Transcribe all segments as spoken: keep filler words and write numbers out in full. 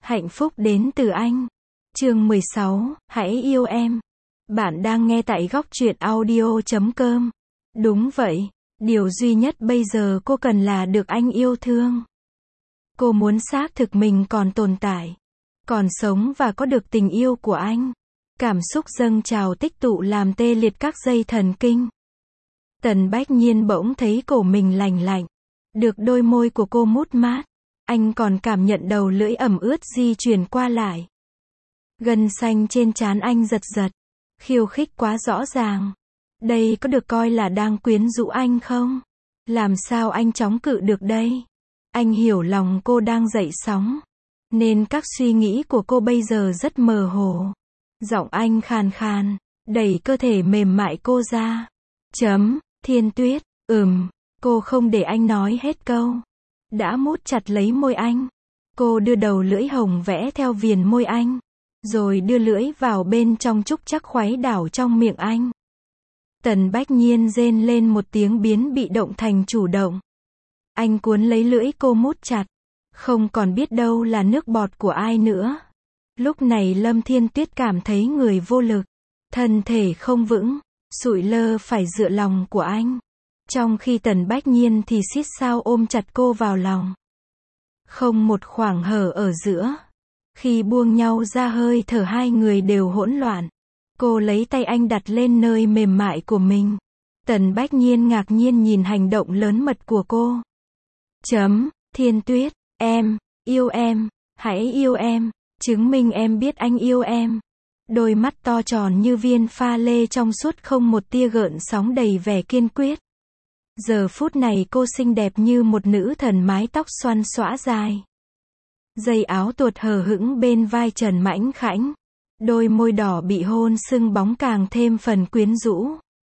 Hạnh phúc đến từ anh. Chương mười sáu, hãy yêu em. Bạn đang nghe tại góc truyện audio chấm com. Đúng vậy, điều duy nhất bây giờ cô cần là được anh yêu thương. Cô muốn xác thực mình còn tồn tại, còn sống và có được tình yêu của anh. Cảm xúc dâng trào tích tụ làm tê liệt các dây thần kinh. Tần Bách Nhiên bỗng thấy cổ mình lành lạnh, được đôi môi của cô mút mát. Anh còn cảm nhận đầu lưỡi ẩm ướt di chuyển qua lại. Gân xanh trên trán anh giật giật, khiêu khích quá rõ ràng. Đây có được coi là đang quyến rũ anh không? Làm sao anh chống cự được đây? Anh hiểu lòng cô đang dậy sóng, nên các suy nghĩ của cô bây giờ rất mơ hồ. Giọng anh khàn khàn, đẩy cơ thể mềm mại cô ra. Chấm, Thiên Tuyết, ừm, cô không để anh nói hết câu. Đã mút chặt lấy môi anh. Cô đưa đầu lưỡi hồng vẽ theo viền môi anh, rồi đưa lưỡi vào bên trong trúc chắc khuấy đảo trong miệng anh. Tần Bách Nhiên rên lên một tiếng biến bị động thành chủ động. Anh cuốn lấy lưỡi cô mút chặt, không còn biết đâu là nước bọt của ai nữa. Lúc này Lâm Thiên Tuyết cảm thấy người vô lực, thân thể không vững, sụi lơ phải dựa lòng của anh. Trong khi Tần Bách Nhiên thì xít sao ôm chặt cô vào lòng. Không một khoảng hở ở giữa. Khi buông nhau ra hơi thở hai người đều hỗn loạn. Cô lấy tay anh đặt lên nơi mềm mại của mình. Tần Bách Nhiên ngạc nhiên nhìn hành động lớn mật của cô. Chấm, Thiên Tuyết, em, yêu em, hãy yêu em, chứng minh em biết anh yêu em. Đôi mắt to tròn như viên pha lê trong suốt không một tia gợn sóng đầy vẻ kiên quyết. Giờ phút này cô xinh đẹp như một nữ thần mái tóc xoăn xõa dài. Dây áo tuột hở hững bên vai trần mãnh khảnh. Đôi môi đỏ bị hôn sưng bóng càng thêm phần quyến rũ.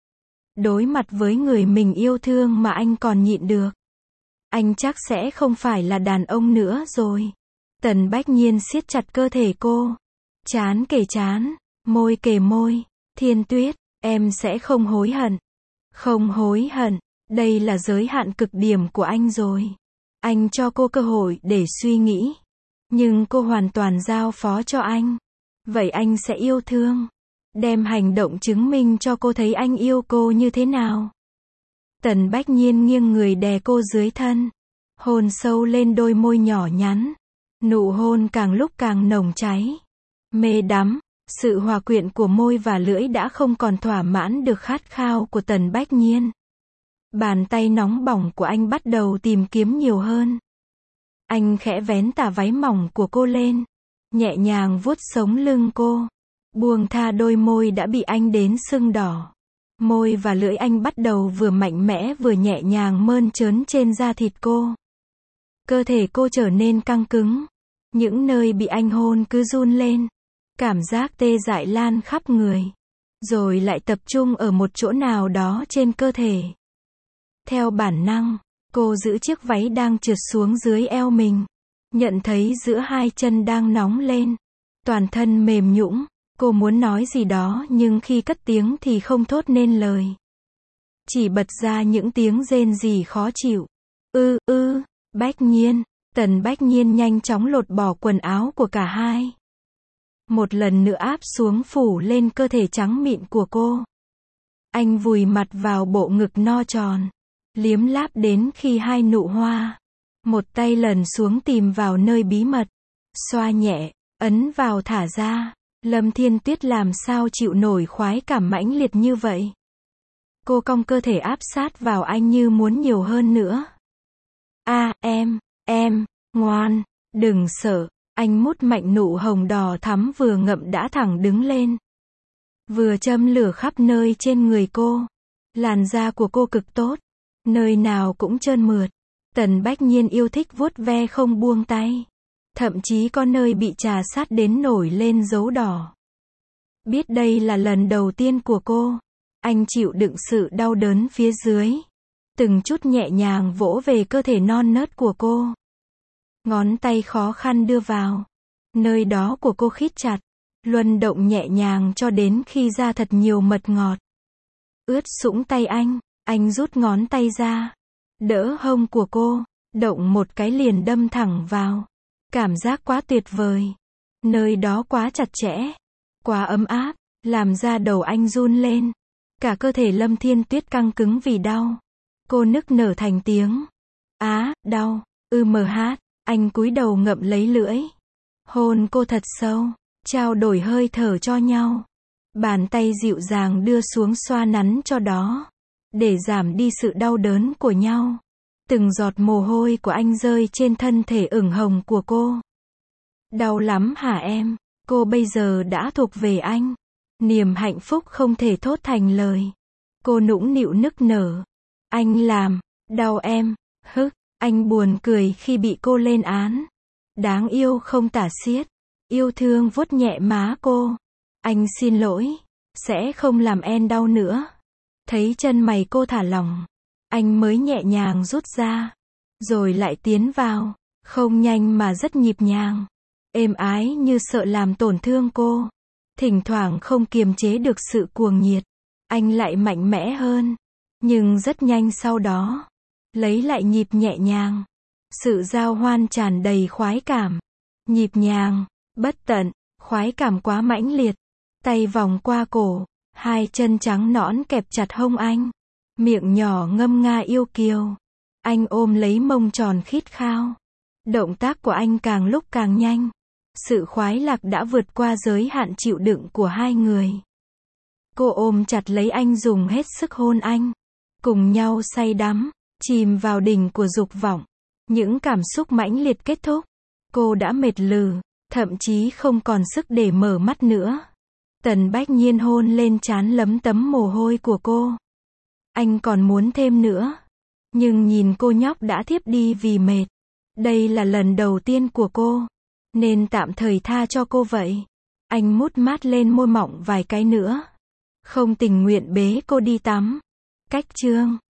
Đối mặt với người mình yêu thương mà anh còn nhịn được. Anh chắc sẽ không phải là đàn ông nữa rồi. Tần Bách Nhiên siết chặt cơ thể cô. Trán kề trán, môi kề môi. Thiên Tuyết, em sẽ không hối hận. Không hối hận. Đây là giới hạn cực điểm của anh rồi. Anh cho cô cơ hội để suy nghĩ. Nhưng cô hoàn toàn giao phó cho anh. Vậy anh sẽ yêu thương. Đem hành động chứng minh cho cô thấy anh yêu cô như thế nào. Tần Bách Nhiên nghiêng người đè cô dưới thân. Hôn sâu lên đôi môi nhỏ nhắn. Nụ hôn càng lúc càng nồng cháy. Mê đắm. Sự hòa quyện của môi và lưỡi đã không còn thỏa mãn được khát khao của Tần Bách Nhiên. Bàn tay nóng bỏng của anh bắt đầu tìm kiếm nhiều hơn. Anh khẽ vén tà váy mỏng của cô lên, nhẹ nhàng vuốt sống lưng cô, buông tha đôi môi đã bị anh đến sưng đỏ. Môi và lưỡi anh bắt đầu vừa mạnh mẽ vừa nhẹ nhàng mơn trớn trên da thịt cô. Cơ thể cô trở nên căng cứng, những nơi bị anh hôn cứ run lên, cảm giác tê dại lan khắp người, rồi lại tập trung ở một chỗ nào đó trên cơ thể. Theo bản năng, cô giữ chiếc váy đang trượt xuống dưới eo mình. Nhận thấy giữa hai chân đang nóng lên. Toàn thân mềm nhũn. Cô muốn nói gì đó nhưng khi cất tiếng thì không thốt nên lời. Chỉ bật ra những tiếng rên rỉ khó chịu. Ư ư, Bách Nhiên. Tần Bách Nhiên nhanh chóng lột bỏ quần áo của cả hai. Một lần nữa áp xuống phủ lên cơ thể trắng mịn của cô. Anh vùi mặt vào bộ ngực no tròn. Liếm láp đến khi hai nụ hoa. Một tay lần xuống tìm vào nơi bí mật. Xoa nhẹ, ấn vào thả ra. Lâm Thiên Tuyết làm sao chịu nổi khoái cảm mãnh liệt như vậy. Cô cong cơ thể áp sát vào anh như muốn nhiều hơn nữa. A, à, em, em, ngoan, đừng sợ. Anh mút mạnh nụ hồng đỏ thắm vừa ngậm đã thẳng đứng lên. Vừa châm lửa khắp nơi trên người cô. Làn da của cô cực tốt. Nơi nào cũng trơn mượt. Tần Bách Nhiên yêu thích vuốt ve không buông tay. Thậm chí có nơi bị trà sát đến nổi lên dấu đỏ. Biết đây là lần đầu tiên của cô. Anh chịu đựng sự đau đớn phía dưới. Từng chút nhẹ nhàng vỗ về cơ thể non nớt của cô. Ngón tay khó khăn đưa vào. Nơi đó của cô khít chặt. Luân động nhẹ nhàng cho đến khi ra thật nhiều mật ngọt. Ướt sũng tay anh. Anh rút ngón tay ra, đỡ hông của cô, động một cái liền đâm thẳng vào. Cảm giác quá tuyệt vời. Nơi đó quá chặt chẽ, quá ấm áp, làm da đầu anh run lên. Cả cơ thể Lâm Thiên Tuyết căng cứng vì đau. Cô nức nở thành tiếng. Á, đau, ư mờ hát, anh cúi đầu ngậm lấy lưỡi. Hôn cô thật sâu, trao đổi hơi thở cho nhau. Bàn tay dịu dàng đưa xuống xoa nắn cho đó, để giảm đi sự đau đớn của nhau. Từng giọt mồ hôi của anh rơi trên thân thể ửng hồng của cô. Đau lắm hả em? Cô bây giờ đã thuộc về anh. Niềm hạnh phúc không thể thốt thành lời. Cô nũng nịu nức nở. Anh làm, đau em, hức, anh buồn cười khi bị cô lên án. Đáng yêu không tả xiết. Yêu thương vuốt nhẹ má cô. Anh xin lỗi, sẽ không làm em đau nữa. Thấy chân mày cô thả lỏng, anh mới nhẹ nhàng rút ra, rồi lại tiến vào, không nhanh mà rất nhịp nhàng, êm ái như sợ làm tổn thương cô. Thỉnh thoảng không kiềm chế được sự cuồng nhiệt, anh lại mạnh mẽ hơn, nhưng rất nhanh sau đó, lấy lại nhịp nhẹ nhàng. Sự giao hoan tràn đầy khoái cảm, nhịp nhàng, bất tận, khoái cảm quá mãnh liệt. Tay vòng qua cổ, hai chân trắng nõn kẹp chặt hông anh. Miệng nhỏ ngâm nga yêu kiều. Anh ôm lấy mông tròn khít khao. Động tác của anh càng lúc càng nhanh. Sự khoái lạc đã vượt qua giới hạn chịu đựng của hai người. Cô ôm chặt lấy anh dùng hết sức hôn anh. Cùng nhau say đắm, chìm vào đỉnh của dục vọng. Những cảm xúc mãnh liệt kết thúc. Cô đã mệt lử, thậm chí không còn sức để mở mắt nữa. Tần Bách Nhiên hôn lên trán lấm tấm mồ hôi của cô. Anh còn muốn thêm nữa. Nhưng nhìn cô nhóc đã thiếp đi vì mệt. Đây là lần đầu tiên của cô. Nên tạm thời tha cho cô vậy. Anh mút mát lên môi mọng vài cái nữa. Không tình nguyện bế cô đi tắm. Cách chương